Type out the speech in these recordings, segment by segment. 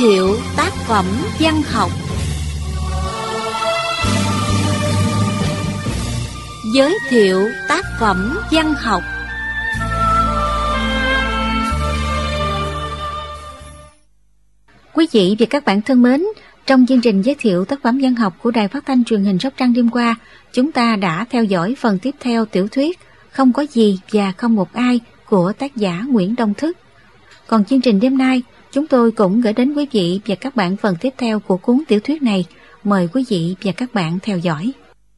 thiệu tác phẩm văn học. Giới thiệu tác phẩm văn học. Quý vị và các bạn thân mến, trong chương trình giới thiệu tác phẩm văn học của Đài Phát thanh Truyền hình Sóc Trăng đêm qua, chúng ta đã theo dõi phần tiếp theo tiểu thuyết Không có gì và không một ai của tác giả Nguyễn Đông Thức. Còn chương trình đêm nay, chúng tôi cũng gửi đến quý vị và các bạn phần tiếp theo của cuốn tiểu thuyết này. Mời quý vị và các bạn theo dõi.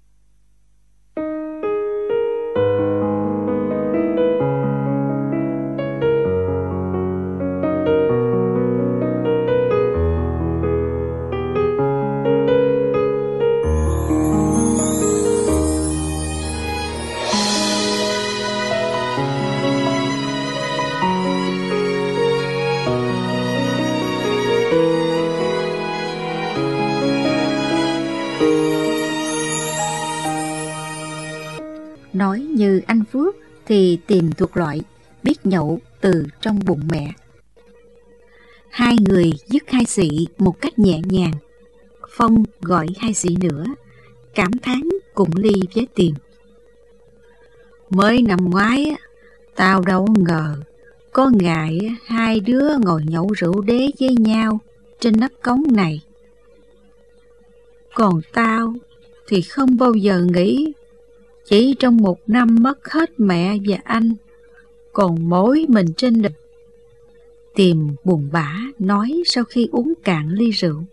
Nói như anh Phước thì Tìm thuộc loại biết nhậu từ trong bụng mẹ. Hai người dứt hai xị một cách nhẹ nhàng. Phong gọi hai xị nữa, cảm thán cùng ly với Tìm. Mới năm ngoái, tao đâu ngờ có ngày hai đứa ngồi nhậu rượu đế với nhau trên nắp cống này. Còn tao thì không bao giờ nghĩ chỉ trong một năm mất hết mẹ và anh, còn mỗi mình trên đời. Tìm buồn bã nói sau khi uống cạn ly rượu.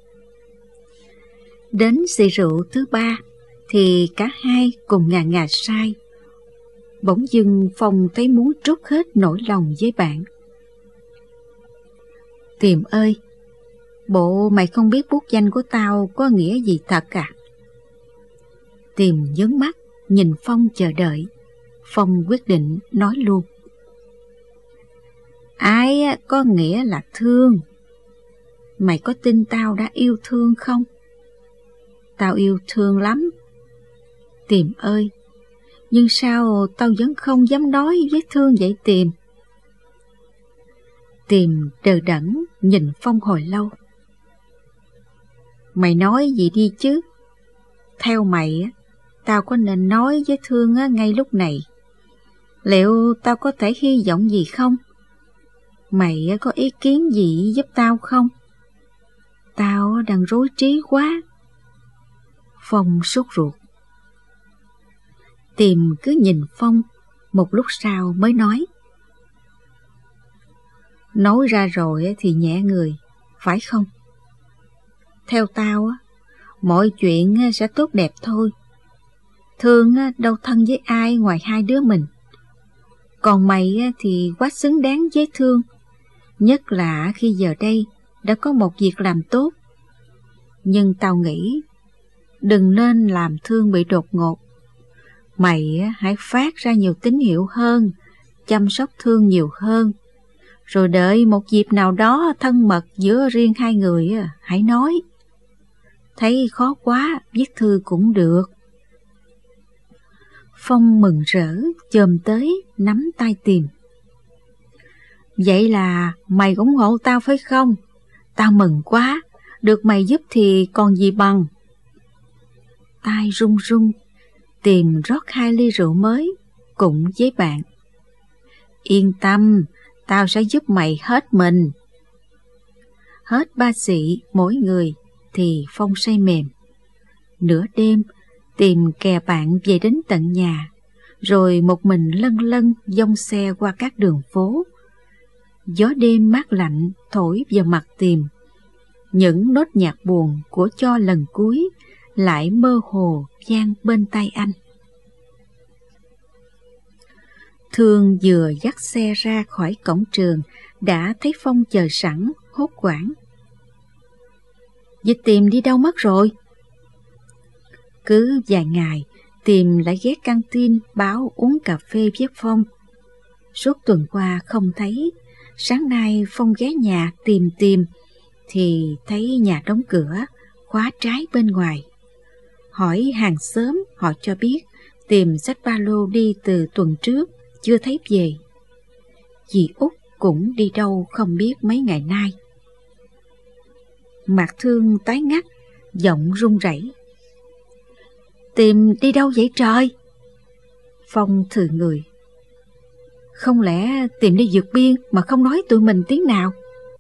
Đến xì rượu thứ ba thì cả hai cùng ngà say. Bỗng dưng Phong thấy muốn trút hết nỗi lòng với bạn. Tìm ơi, bộ mày không biết bút danh của tao có nghĩa gì thật à? Tìm nhướng mắt nhìn Phong chờ đợi. Phong quyết định nói luôn. Ái có nghĩa là thương. Mày có tin tao đã yêu thương không? Tao yêu thương lắm. Tìm ơi, nhưng sao tao vẫn không dám nói với Thương vậy Tìm? Tìm đờ đẫn nhìn Phong hồi lâu. Mày nói gì đi chứ? Theo mày, tao có nên nói với Thương ngay lúc này? Liệu tao có thể hy vọng gì không? Mày có ý kiến gì giúp tao không? Tao đang rối trí quá. Phong sốt ruột. Tìm cứ nhìn Phong, một lúc sau mới nói. Nói ra rồi thì nhẹ người, phải không? Theo tao, mọi chuyện sẽ tốt đẹp thôi. Thương đâu thân với ai ngoài hai đứa mình. Còn mày thì quá xứng đáng với Thương, nhất là khi giờ đây đã có một việc làm tốt. Nhưng tao nghĩ đừng nên làm Thương bị đột ngột. Mày hãy phát ra nhiều tín hiệu hơn, chăm sóc Thương nhiều hơn, rồi đợi một dịp nào đó thân mật giữa riêng hai người hãy nói. Thấy khó quá, viết thư cũng được. Phong mừng rỡ chồm tới nắm tay Tìm. Vậy là mày ủng hộ tao phải không? Tao mừng quá, được mày giúp thì còn gì bằng. Tai run run, Tìm rót hai ly rượu mới cùng với bạn. Yên tâm, tao sẽ giúp mày hết mình. Hết ba xị mỗi người thì Phong say mềm. Nửa đêm, Tìm kè bạn về đến tận nhà, rồi một mình lân lân dông xe qua các đường phố. Gió đêm mát lạnh thổi vào mặt Tìm. Những nốt nhạc buồn của Cho lần cuối lại mơ hồ vang bên tai anh. Thương vừa dắt xe ra khỏi cổng trường đã thấy Phong chờ sẵn, hốt hoảng. Dịch Tìm đi đâu mất rồi? Cứ vài ngày, Tìm lại ghé căng tin báo uống cà phê với Phong. Suốt tuần qua không thấy, sáng nay Phong ghé nhà tìm thì thấy nhà đóng cửa, khóa trái bên ngoài. Hỏi hàng xóm, họ cho biết Tìm xách ba lô đi từ tuần trước, chưa thấy về. Dì Út cũng đi đâu không biết mấy ngày nay. Mặt Thương tái ngắt, giọng run rẩy. Tìm đi đâu vậy trời? Phong thừ người. Không lẽ tìm đi vượt biên mà không nói tụi mình tiếng nào?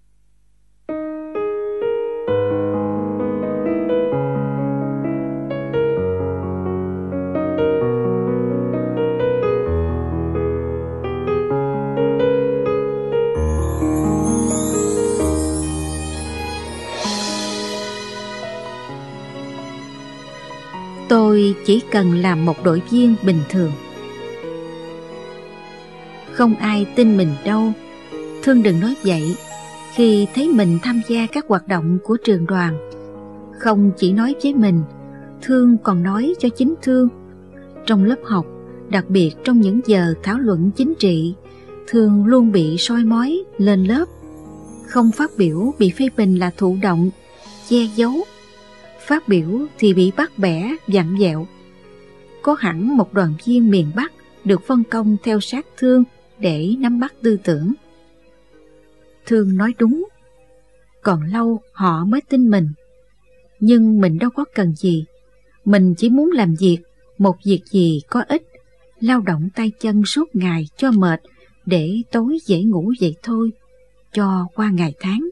Tôi chỉ cần làm một đội viên bình thường. Không ai tin mình đâu. Thương đừng nói vậy. Khi thấy mình tham gia các hoạt động của trường đoàn, không chỉ nói với mình, Thương còn nói cho chính Thương. Trong lớp học, đặc biệt trong những giờ thảo luận chính trị, Thương luôn bị soi mói lên lớp. Không phát biểu bị phê bình là thụ động, che giấu. Phát biểu thì bị bắt bẻ, vặn vẹo. Có hẳn một đoàn viên miền Bắc được phân công theo sát Thương để nắm bắt tư tưởng. Thương nói đúng. Còn lâu họ mới tin mình. Nhưng mình đâu có cần gì. Mình chỉ muốn làm việc, một việc gì có ích, lao động tay chân suốt ngày cho mệt, để tối dễ ngủ vậy thôi, cho qua ngày tháng.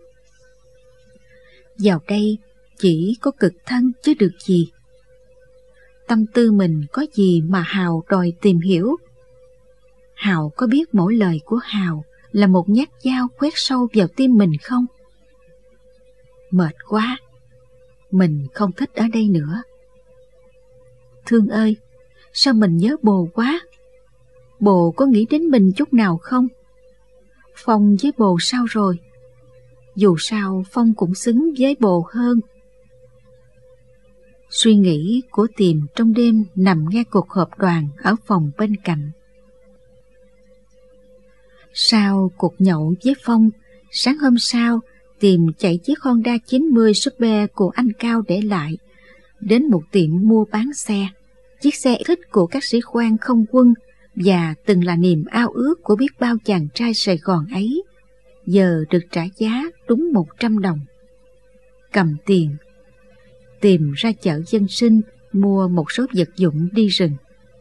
Vào đây chỉ có cực thân chứ được gì. Tâm tư mình có gì mà Hào đòi tìm hiểu? Hào có biết mỗi lời của Hào là một nhát dao quét sâu vào tim mình không? Mệt quá, mình không thích ở đây nữa. Thương ơi, sao mình nhớ bồ quá? Bồ có nghĩ đến mình chút nào không? Phong với bồ sao rồi? Dù sao Phong cũng xứng với bồ hơn. Suy nghĩ của Tìm trong đêm nằm nghe cuộc họp đoàn ở phòng bên cạnh. Sau cuộc nhậu với Phong, sáng hôm sau, Tìm chạy chiếc Honda 90 Super của anh Cao để lại, đến một tiệm mua bán xe. Chiếc xe yêu thích của các sĩ quan không quân và từng là niềm ao ước của biết bao chàng trai Sài Gòn ấy, giờ được trả giá đúng 100 đồng. Cầm tiền, Tìm ra chợ dân sinh mua một số vật dụng đi rừng.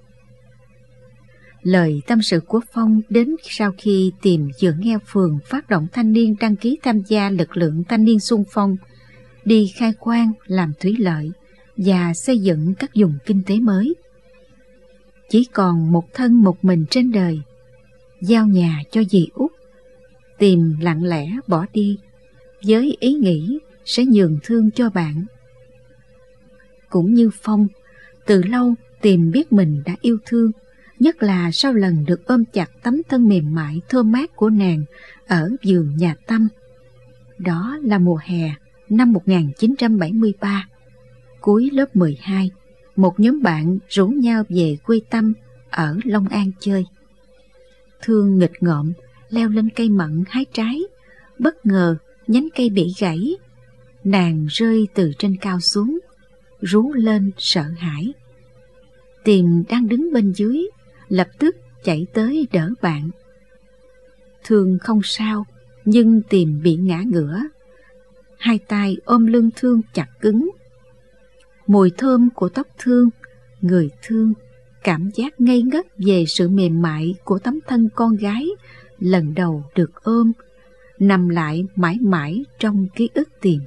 Lời tâm sự của Phong đến sau khi Tìm vừa nghe phường phát động thanh niên đăng ký tham gia lực lượng thanh niên xung phong, đi khai quang, làm thủy lợi và xây dựng các vùng kinh tế mới. Chỉ còn một thân một mình trên đời, giao nhà cho dì Út, Tìm lặng lẽ bỏ đi với ý nghĩ sẽ nhường Thương cho bạn. Cũng như Phong, từ lâu Tìm biết mình đã yêu Thương, nhất là sau lần được ôm chặt tấm thân mềm mại thơm mát của nàng ở vườn nhà Tâm. Đó là mùa hè năm 1973. Cuối lớp 12, một nhóm bạn rủ nhau về quê Tâm ở Long An chơi. Thương nghịch ngợm leo lên cây mận hái trái, bất ngờ nhánh cây bị gãy. Nàng rơi từ trên cao xuống, rú lên sợ hãi. Tìm đang đứng bên dưới, lập tức chạy tới đỡ bạn. Thương không sao, nhưng Tìm bị ngã ngửa. Hai tay ôm lưng Thương chặt cứng. Mùi thơm của tóc Thương, người Thương, cảm giác ngây ngất về sự mềm mại của tấm thân con gái lần đầu được ôm, nằm lại mãi mãi trong ký ức Tìm.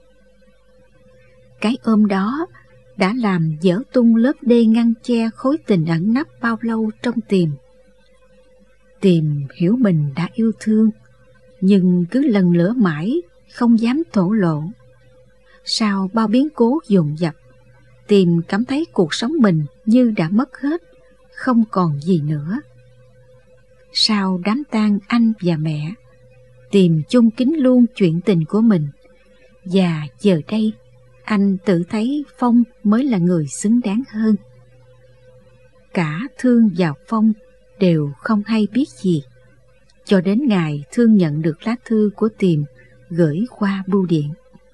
Cái ôm đó đã làm vỡ tung lớp đê ngăn che khối tình ẩn nấp bao lâu trong Tìm. Tìm hiểu mình đã yêu Thương, nhưng cứ lần lữa mãi, không dám thổ lộ. Sau bao biến cố dồn dập, Tìm cảm thấy cuộc sống mình như đã mất hết, không còn gì nữa. Sau đám tang anh và mẹ, Tìm chung kính luôn chuyện tình của mình. Và giờ đây, anh tự thấy Phong mới là người xứng đáng hơn. Cả Thương và Phong đều không hay biết gì, cho đến ngày Thương nhận được lá thư của Tìm gửi qua bưu điện.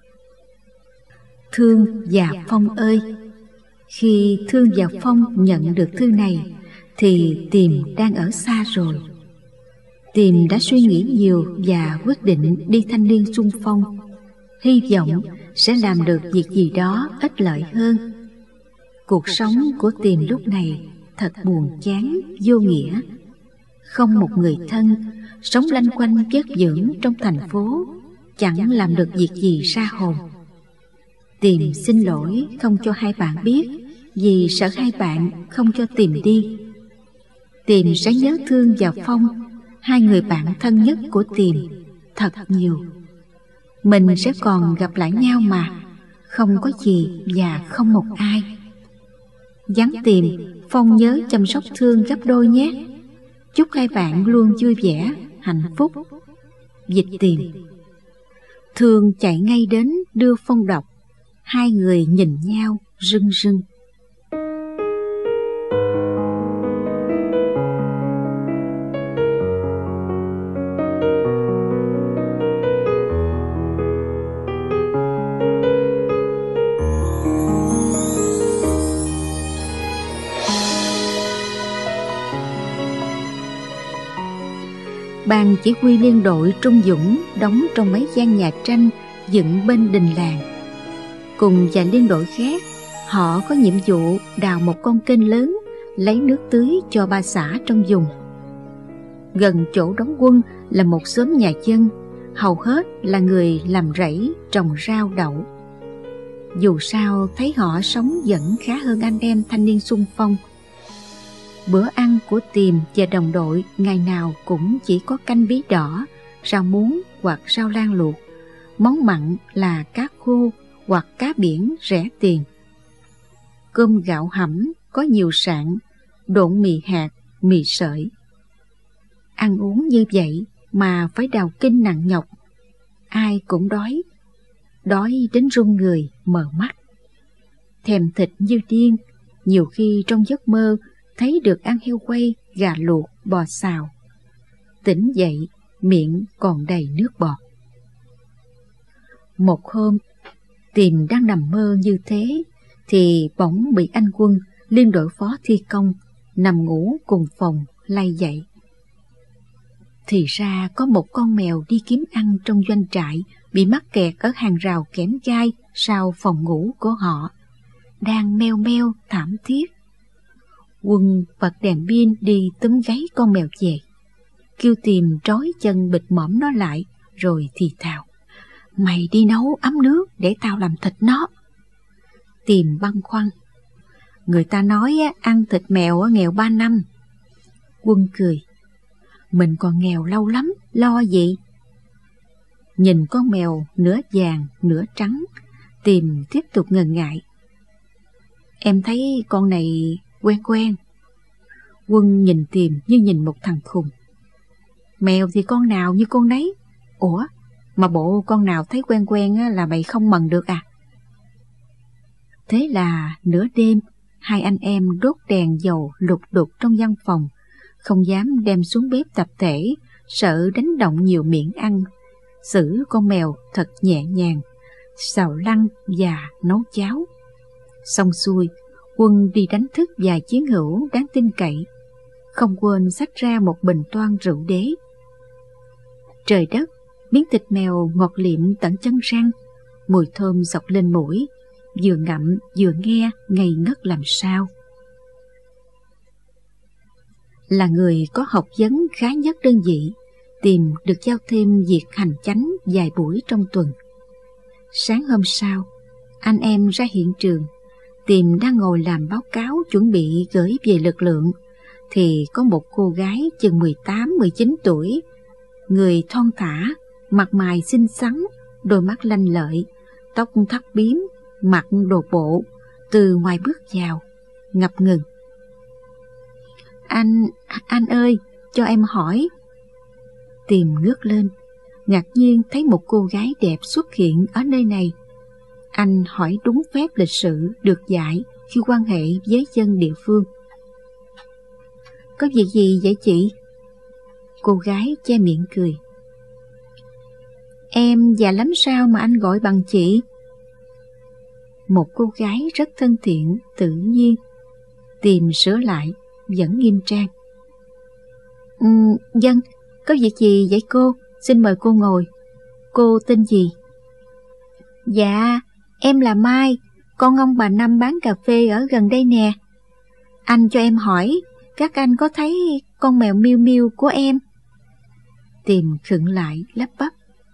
Thương và Phong ơi! Khi Thương và Phong nhận được thư này thì Tìm đang ở xa rồi. Tìm đã suy nghĩ nhiều và quyết định đi thanh niên xung phong. hy vọng sẽ làm được việc gì đó ích lợi hơn. Cuộc sống của Tìm lúc này thật buồn chán, vô nghĩa. Không một người thân, sống lanh quanh vất vưởng trong thành phố, chẳng làm được việc gì ra hồn. Tìm xin lỗi không cho hai bạn biết, vì sợ hai bạn không cho Tìm đi. Tìm sẽ nhớ thương và Phong, hai người bạn thân nhất của Tìm, thật nhiều. Mình sẽ còn gặp lại nhau mà, không có gì và không một ai. Nhắn Tìm, Phong nhớ chăm sóc Thương gấp đôi nhé. Chúc hai bạn luôn vui vẻ, hạnh phúc. Dịch Tìm. Thương chạy ngay đến đưa Phong đọc. Hai người nhìn nhau rưng rưng. Ban chỉ huy liên đội Trung Dũng đóng trong mấy gian nhà tranh dựng bên đình làng. Cùng vài liên đội khác, họ có nhiệm vụ đào một con kênh lớn lấy nước tưới cho 3 xã trong vùng. Gần chỗ đóng quân là một xóm nhà dân, hầu hết là người làm rẫy trồng rau đậu. Dù sao thấy họ sống vẫn khá hơn anh em thanh niên xung phong. Bữa ăn của Tìm và đồng đội ngày nào cũng chỉ có canh bí đỏ, rau muống hoặc rau lan luộc. Món mặn là cá khô hoặc cá biển rẻ tiền. Cơm gạo hẩm có nhiều sạn, độn mì hạt, mì sợi. Ăn uống như vậy mà phải đào kinh nặng nhọc. Ai cũng đói, đói đến run người, mờ mắt. Thèm thịt như điên, nhiều khi trong giấc mơ thấy được ăn heo quay, gà luộc, bò xào. Tỉnh dậy, miệng còn đầy nước bọt. Một hôm, Tìm đang nằm mơ như thế, thì bỗng bị anh Quân, liên đội phó thi công, nằm ngủ cùng phòng, lay dậy. Thì ra có một con mèo đi kiếm ăn trong doanh trại, bị mắc kẹt ở hàng rào kẽm gai sau phòng ngủ của họ, đang meo meo thảm thiết. Quân bật đèn pin đi túm gáy con mèo về, kêu Tìm trói chân bịt mõm nó lại, rồi thì thào: "Mày đi nấu ấm nước để tao làm thịt nó." Tìm băn khoăn: "Người ta nói ăn thịt mèo nghèo 3 năm. Quân cười: "Mình còn nghèo lâu lắm, lo gì?" Nhìn con mèo nửa vàng nửa trắng, Tìm tiếp tục ngần ngại: "Em thấy con này quen quen." Quân nhìn Tìm như nhìn một thằng khùng: "Mèo thì con nào như con nấy. Ủa, mà bộ con nào thấy quen quen là mày không mần được à?" Thế là nửa đêm, hai anh em đốt đèn dầu lục đục trong văn phòng, không dám đem xuống bếp tập thể, sợ đánh động nhiều miệng ăn. Xử con mèo thật nhẹ nhàng, xào lăn và nấu cháo. Xong xuôi, Quân đi đánh thức vài chiến hữu đáng tin cậy, không quên xách ra một bình toan rượu đế. Trời đất, miếng thịt mèo ngọt liệm tận chân răng, mùi thơm dọc lên mũi, vừa ngậm vừa nghe ngây ngất làm sao. Là người có học vấn khá nhất đơn vị, Tìm được giao thêm việc hành chánh vài buổi trong tuần. Sáng hôm sau, anh em ra hiện trường. Tìm đang ngồi làm báo cáo chuẩn bị gửi về lực lượng, thì có một cô gái chừng 18-19 tuổi, người thon thả, mặt mày xinh xắn, đôi mắt lanh lợi, tóc thắt bím, mặc đồ bộ, từ ngoài bước vào, ngập ngừng: Anh ơi, cho em hỏi." Tìm ngước lên, ngạc nhiên thấy một cô gái đẹp xuất hiện ở nơi này. Anh hỏi đúng phép lịch sự được dạy khi quan hệ với dân địa phương: "Có việc gì vậy chị?" Cô gái che miệng cười: "Em già lắm sao mà anh gọi bằng chị?" Một cô gái rất thân thiện, tự nhiên. Tìm sửa lại, vẫn nghiêm trang: Dân, có việc gì vậy cô? Xin mời cô ngồi. Cô tên gì?" Dạ, em là Mai, con ông bà Năm bán cà phê ở gần đây nè. Anh cho em hỏi, các anh có thấy con mèo Miu Miu của em? Tìm khựng lại lắp bắp.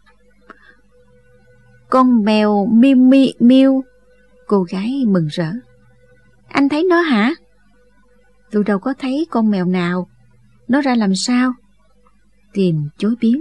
Con mèo Miu Miu Miu? Cô gái mừng rỡ. Anh thấy nó hả? Tôi đâu có thấy con mèo nào. Nó ra làm sao? Tìm chối biến.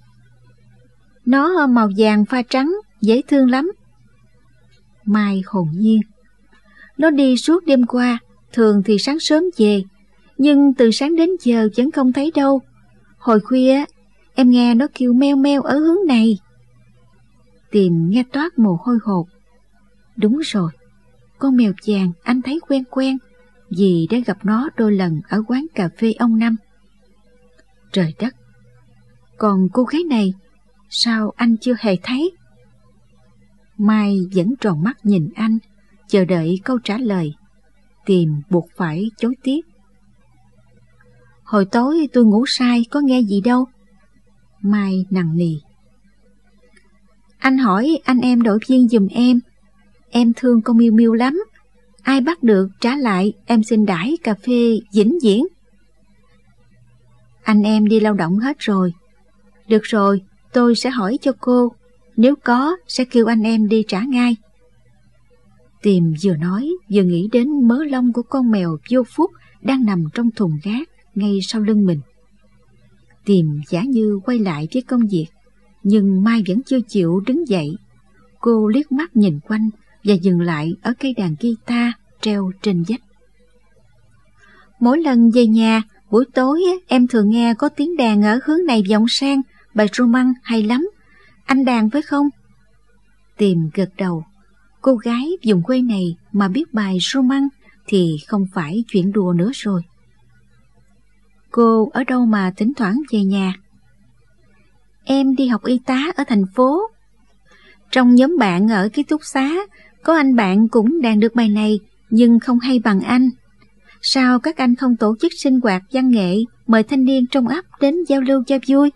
Nó màu vàng pha trắng, dễ thương lắm. Mai hồn nhiên. Nó đi suốt đêm qua, thường thì sáng sớm về, nhưng từ sáng đến giờ vẫn không thấy đâu. Hồi khuya em nghe nó kêu meo meo ở hướng này. Tìm nghe toát mồ hôi hột. Đúng rồi, con mèo vàng anh thấy quen quen, vì đã gặp nó đôi lần ở quán cà phê ông Năm. Trời đất, còn cô gái này sao anh chưa hề thấy? Mai vẫn tròn mắt nhìn anh, chờ đợi câu trả lời. Tìm buộc phải chối tiếc. Hồi tối tôi ngủ sai, có nghe gì đâu. Mai nằng nì. Anh hỏi anh em đổi viên giùm em thương con Miu Miu lắm. Ai bắt được trả lại, em xin đãi cà phê vĩnh viễn. Anh em đi lao động hết rồi. Được rồi, tôi sẽ hỏi cho cô. Nếu có, sẽ kêu anh em đi trả ngay. Tìm vừa nói, vừa nghĩ đến mớ lông của con mèo vô phúc đang nằm trong thùng rác ngay sau lưng mình. Tìm giả như quay lại với công việc, nhưng Mai vẫn chưa chịu đứng dậy. Cô liếc mắt nhìn quanh và dừng lại ở cây đàn guitar treo trên vách. Mỗi lần về nhà, buổi tối em thường nghe có tiếng đàn ở hướng này vọng sang, bài Roman hay lắm. Anh đàn phải không? Tìm gật đầu. Cô gái vùng quê này mà biết bài Roman thì không phải chuyện đùa nữa rồi. Cô ở đâu mà thỉnh thoảng về nhà? Em đi học y tá ở thành phố. Trong nhóm bạn ở ký túc xá, có anh bạn cũng đàn được bài này, nhưng không hay bằng anh. Sao các anh không tổ chức sinh hoạt văn nghệ, mời thanh niên trong ấp đến giao lưu cho vui?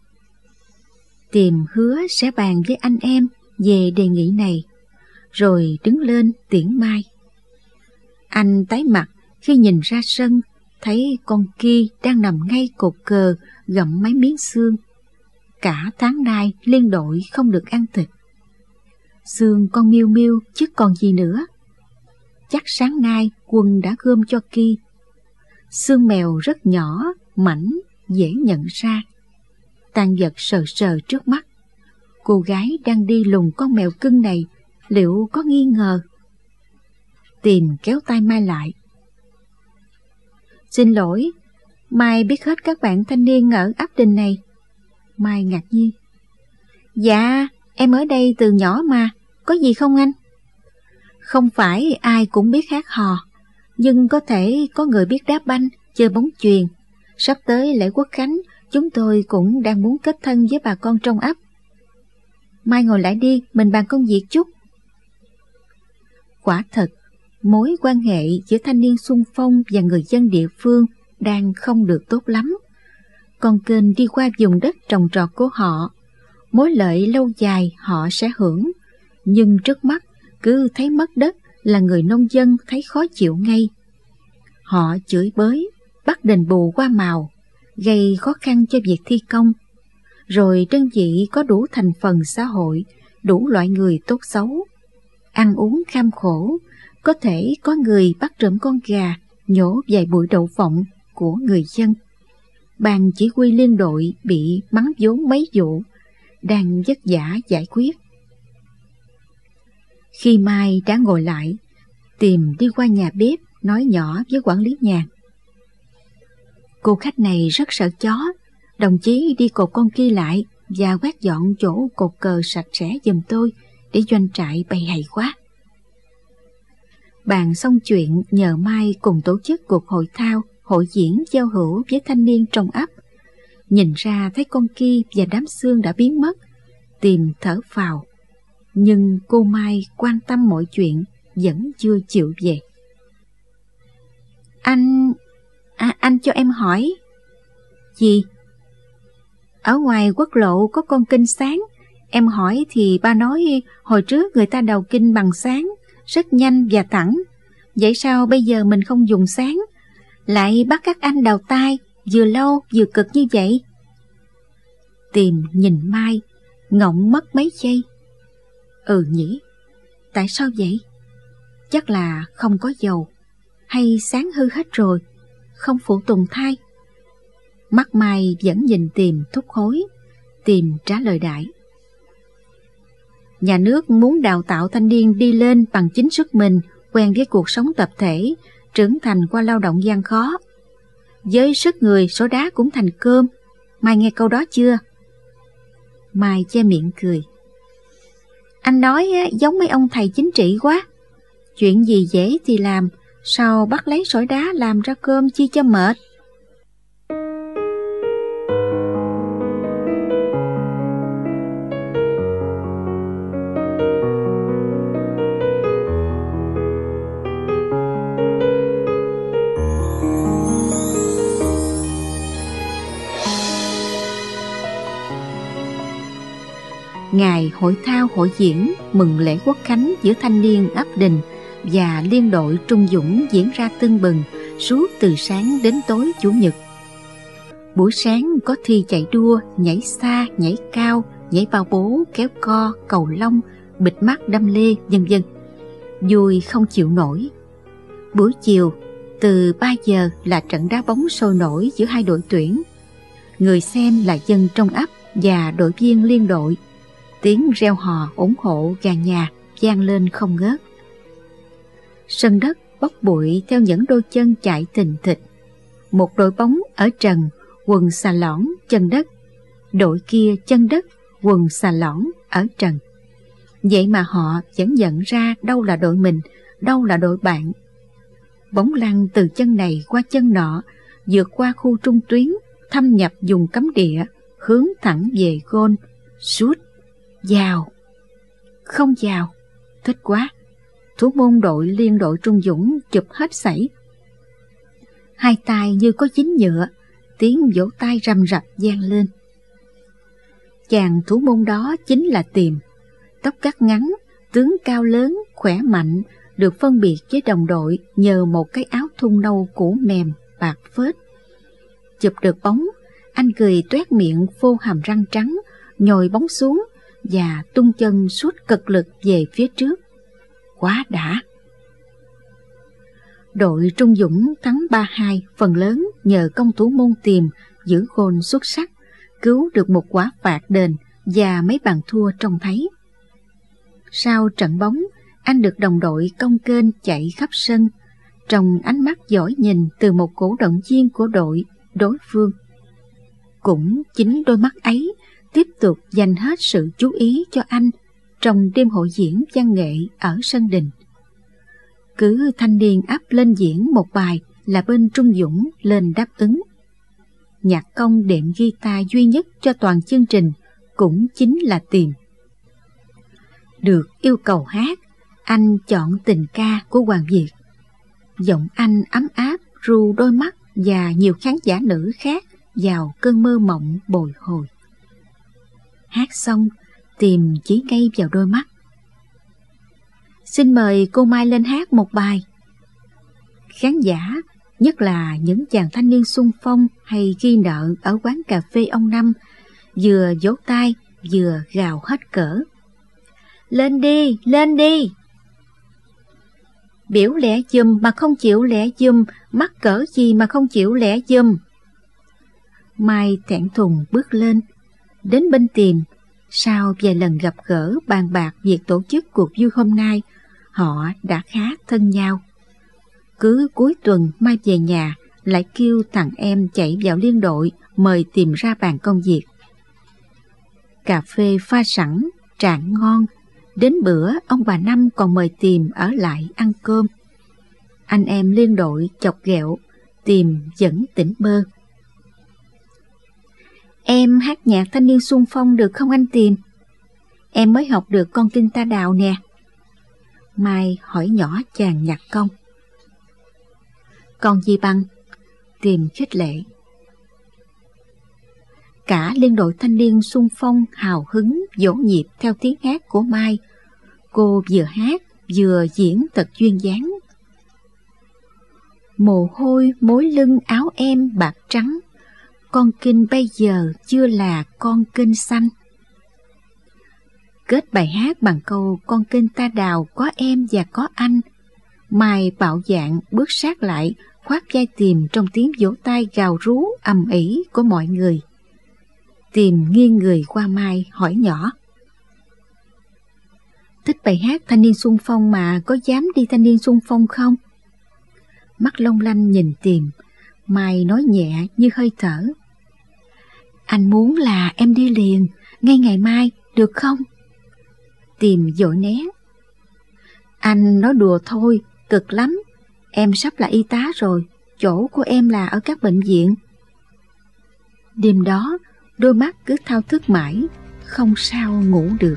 Tìm hứa sẽ bàn với anh em về đề nghị này, rồi đứng lên tiễn Mai. Anh tái mặt khi nhìn ra sân, thấy con Ki đang nằm ngay cột cờ gặm mấy miếng xương. Cả tháng nay liên đội không được ăn thịt. Xương con Miu Miu chứ còn gì nữa. Chắc sáng nay Quân đã gom cho Ki. Xương mèo rất nhỏ, mảnh, dễ nhận ra. Tàn vật sờ sờ trước mắt. Cô gái đang đi lùng con mèo cưng này liệu có nghi ngờ? Tìm kéo tay Mai lại. Xin lỗi, Mai biết hết các bạn thanh niên ở ấp Đình này. Mai ngạc nhiên. Dạ, em ở đây từ nhỏ mà, có gì không anh? Không phải ai cũng biết hát hò, nhưng có thể có người biết đá banh, chơi bóng chuyền. Sắp tới lễ Quốc khánh, chúng tôi cũng đang muốn kết thân với bà con trong ấp. Mai ngồi lại đi, mình bàn công việc chút. Quả thật, mối quan hệ giữa thanh niên xung phong và người dân địa phương đang không được tốt lắm. Con kênh đi qua vùng đất trồng trọt của họ, mối lợi lâu dài họ sẽ hưởng, nhưng trước mắt cứ thấy mất đất là người nông dân thấy khó chịu ngay. Họ chửi bới, bắt đền bù qua màu, gây khó khăn cho việc thi công. Rồi đơn vị có đủ thành phần xã hội, đủ loại người tốt xấu. Ăn uống kham khổ, có thể có người bắt trộm con gà, nhổ vài bụi đậu phộng của người dân. Ban chỉ huy liên đội bị mắng vốn mấy vụ, đang vất vả giải quyết. Khi Mai đã ngồi lại, Tìm đi qua nhà bếp nói nhỏ với quản lý nhà. Cô khách này rất sợ chó, đồng chí đi cột con kia lại và quét dọn chỗ cột cờ sạch sẽ giùm tôi, để doanh trại bày hay quá. Bàn xong chuyện nhờ Mai cùng tổ chức cuộc hội thao, hội diễn giao hữu với thanh niên trong ấp. Nhìn ra thấy con kia và đám xương đã biến mất, Tìm thở phào. Nhưng cô Mai quan tâm mọi chuyện, vẫn chưa chịu về. Anh cho em hỏi. Gì? Ở ngoài quốc lộ có con kênh sáng, Em hỏi thì ba nói hồi trước người ta đầu kinh bằng sáng, rất nhanh và thẳng. Vậy sao bây giờ mình không dùng sáng, lại bắt các anh đào tay, vừa lâu vừa cực như vậy? Tìm nhìn Mai, ngọng mất mấy giây. Ừ nhỉ, tại sao vậy? Chắc là không có dầu, hay sáng hư hết rồi, không phụ tùng thay. Mắt Mai vẫn nhìn Tìm thúc hối. Tìm trả lời đại: nhà nước muốn đào tạo thanh niên đi lên bằng chính sức mình, quen với cuộc sống tập thể, trưởng thành qua lao động gian khó. Với sức người, số đá cũng thành cơm. Mai nghe câu đó chưa? Mai che miệng cười. Anh nói giống mấy ông thầy chính trị quá. Chuyện gì dễ thì làm, sao bắt lấy sỏi đá làm ra cơm chi cho mệt. Ngày hội thao hội diễn mừng lễ Quốc khánh giữa thanh niên ấp Đình và liên đội Trung Dũng diễn ra tưng bừng suốt từ sáng đến tối Chủ nhật. Buổi sáng có thi chạy đua, nhảy xa, nhảy cao, nhảy bao bố, kéo co, cầu lông, bịt mắt đâm lê, vân vân. Vui không chịu nổi. Buổi chiều, từ 3 giờ là trận đá bóng sôi nổi giữa hai đội tuyển. Người xem là dân trong ấp và đội viên liên đội. Tiếng reo hò ủng hộ gà nhà vang lên không ngớt. Sân đất bốc bụi theo những đôi chân chạy thình thịch. Một đội bóng ở trần, quần xà lõn chân đất. Đội kia chân đất, quần xà lõn ở trần. Vậy mà họ vẫn nhận ra đâu là đội mình, đâu là đội bạn. Bóng lăn từ chân này qua chân nọ, vượt qua khu trung tuyến, thâm nhập vùng cấm địa, hướng thẳng về gôn, sút, vào. Không vào. Thích quá. Thủ môn đội liên đội Trung Dũng chụp hết sảy. Hai tay như có dính nhựa, tiếng vỗ tay rầm rập vang lên. Chàng thủ môn đó chính là Tìm. Tóc cắt ngắn, tướng cao lớn, khỏe mạnh, được phân biệt với đồng đội nhờ một cái áo thun nâu cũ mềm, bạc phết. Chụp được bóng, anh cười toét miệng phô hàm răng trắng, nhồi bóng xuống và tung chân sút cực lực về phía trước. Quá đã! Đội Trung Dũng thắng 3-2 phần lớn nhờ công thủ môn Tìm giữ gôn xuất sắc, cứu được một quả phạt đền và mấy bàn thua trông thấy. Sau trận bóng, anh được đồng đội cong kênh chạy khắp sân, trong ánh mắt giỏi nhìn từ một cổ động viên của đội đối phương. Cũng chính đôi mắt ấy tiếp tục dành hết sự chú ý cho anh trong đêm hội diễn văn nghệ ở sân đình. Cứ thanh niên ấp lên diễn một bài là bên Trung Dũng lên đáp ứng. Nhạc công đệm guitar duy nhất cho toàn chương trình cũng chính là Tìm. Được yêu cầu hát, anh chọn tình ca của Hoàng Việt. Giọng anh ấm áp ru đôi mắt và nhiều khán giả nữ khác vào cơn mơ mộng bồi hồi. Hát xong, Tìm chỉ ngay vào đôi mắt. Xin mời cô Mai lên hát một bài. Khán giả, nhất là những chàng thanh niên xung phong hay ghi nợ ở quán cà phê ông Năm, vừa vỗ tay vừa gào hết cỡ. Lên đi, lên đi! Biểu lẻ giùm mà không chịu lẻ giùm, mắc cỡ gì mà không chịu lẻ giùm. Mai thẹn thùng bước lên, đến bên Tìm. Sau vài lần gặp gỡ bàn bạc việc tổ chức cuộc vui hôm nay, họ đã khá thân nhau. Cứ cuối tuần Mai về nhà lại kêu thằng em chạy vào liên đội mời Tìm ra bàn công việc. Cà phê pha sẵn, trạn ngon. Đến bữa ông bà Năm còn mời Tìm ở lại ăn cơm. Anh em liên đội chọc ghẹo, Tìm vẫn tỉnh bơ. Em hát nhạc thanh niên xung phong được không anh Tìm? Em mới học được con Kinh Ta Đào nè. Mai hỏi nhỏ chàng nhạc công. Còn gì bằng? Tìm khích lệ. Cả liên đội thanh niên xung phong hào hứng dỗ nhịp theo tiếng hát của Mai. Cô vừa hát vừa diễn thật duyên dáng. Mồ hôi mối lưng áo em bạc trắng, con kinh bây giờ chưa là con kinh xanh. Kết bài hát bằng câu con kinh ta đào có em và có anh. Mai bạo dạn bước sát lại, khoác vai Tìm trong tiếng vỗ tay gào rú ầm ĩ của mọi người. Tìm nghiêng người qua Mai hỏi nhỏ: thích bài hát thanh niên xung phong mà có dám đi thanh niên xung phong không? Mắt long lanh nhìn Tìm, Mai nói nhẹ như hơi thở: anh muốn là em đi liền, ngay ngày mai, được không? Tìm vội né: anh nói đùa thôi, cực lắm, em sắp là y tá rồi, chỗ của em là ở các bệnh viện. Đêm đó, đôi mắt cứ thao thức mãi, không sao ngủ được.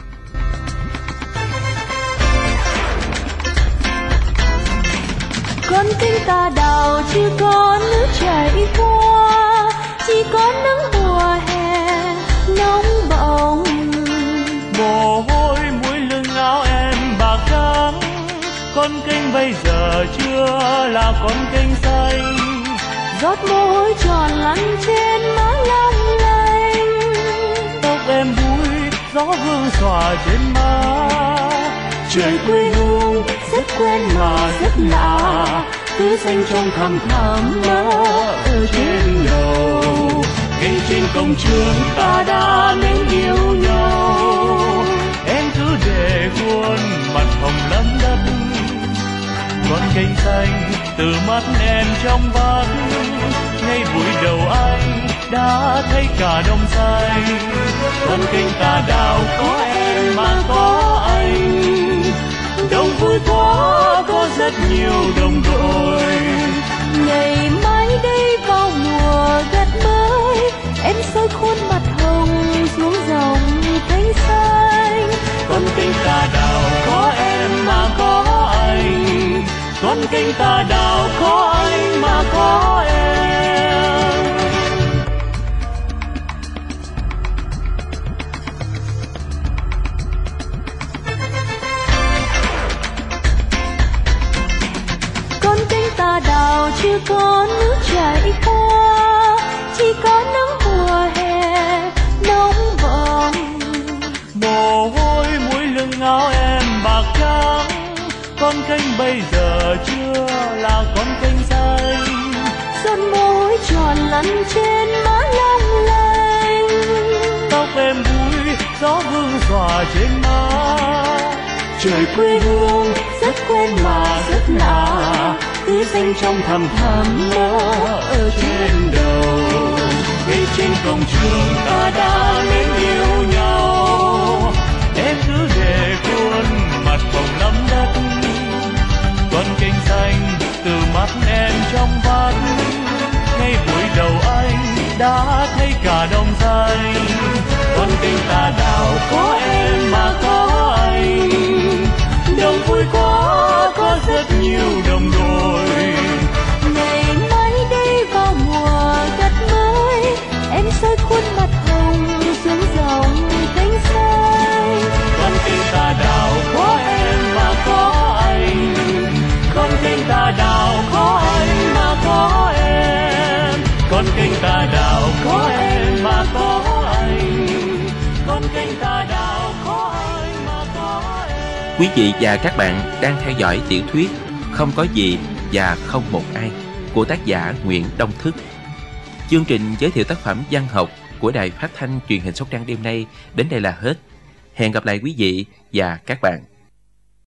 Con kinh ta đào chỉ có nước chảy qua, chỉ có nắng mùa hè nóng bỏng. Mồ hôi mũi lưng áo em bạc trắng, con kênh bây giờ chưa là con kênh xanh. Giọt mồ hôi tròn lăn trên má long lanh, Tóc em búi gió hương xòa trên má. trời quê hương rất quen mà rất lạ, cứ xanh trong thầm thẳm mơ ở trên đầu. Ngay trên cổng trường ta đã nên yêu nhau, em cứ để khuôn mặt hồng lấm đất. Con kênh xanh từ mắt em trong vắt, ngay buổi đầu anh đã thấy cả đồng xanh. Con kênh ta đào có em mà có anh, đông vui quá có rất nhiều đồng đội. Ngày mai đây vào mùa gặt mới, em soi khuôn mặt hồng xuống dòng cánh xanh. Con kênh ta đào có em mà có anh, con kênh ta đào có anh mà có em. Con kênh ta đào chưa có nước chảy qua, chỉ có nắng mùa hè nóng bỏng. Mồ hôi mũi lưng áo em bạc trắng, con kênh bây giờ chưa là con kênh xanh. Giọt mồ hôi tròn lăn trên má long lanh, Tóc em búi gió hương xòa trên má. trời quê hương rất quen mà rất lạ, cứ xanh trong thầm thẳm mơ ở trên đầu. Ngay trên cổng trường ta đã nên yêu nhau, em cứ để khuôn mặt hồng lấm đất. Con kênh xanh từ mắt em trong vắt, ngay buổi đầu anh đã thấy cả đồng xanh. Con kênh ta đào có em mà có anh, đông vui quá có rất nhiều đồng đội. Ngày mai đây vào mùa gặt mới, em soi khuôn mặt hồng xuống dòng cánh xanh. Con kênh ta đào có em mà có anh, con kênh ta đào có anh mà có em. Con kênh ta đào có em mà có anh, con kênh ta đào có anh mà có em. Quý vị và các bạn đang theo dõi tiểu thuyết Không có gì và không một ai của tác giả Nguyễn Đông Thức. Chương trình giới thiệu tác phẩm văn học của Đài Phát thanh Truyền hình Sóc Trăng đêm nay đến đây là hết. Hẹn gặp lại quý vị và các bạn.